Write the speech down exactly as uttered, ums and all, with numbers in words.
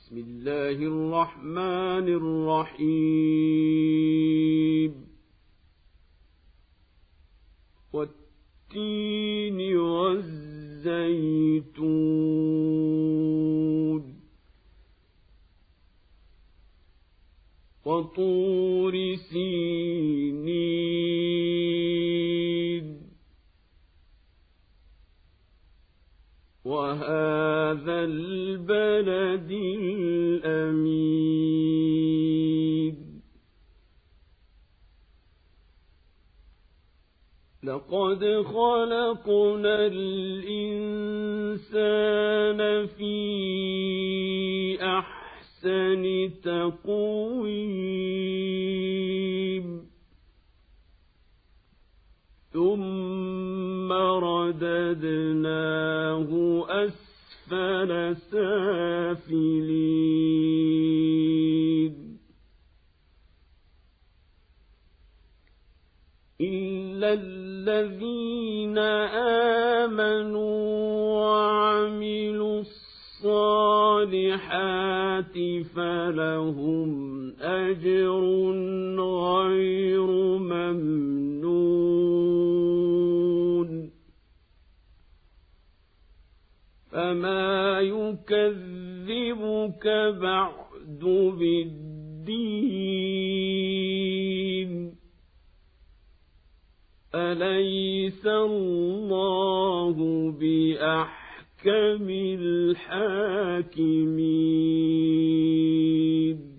بسم الله الرحمن الرحيم والتين والزيتون وطور سينين وهذا البلد الأمين لقد خلقنا الإنسان في أحسن تقويم ثم رددناه أسفل سافلين إلا الذين آمنوا وعملوا الصالحات فلهم أجر غير ممنون فما يكذبك بعد بالدين أليس الله بأحكم الحاكمين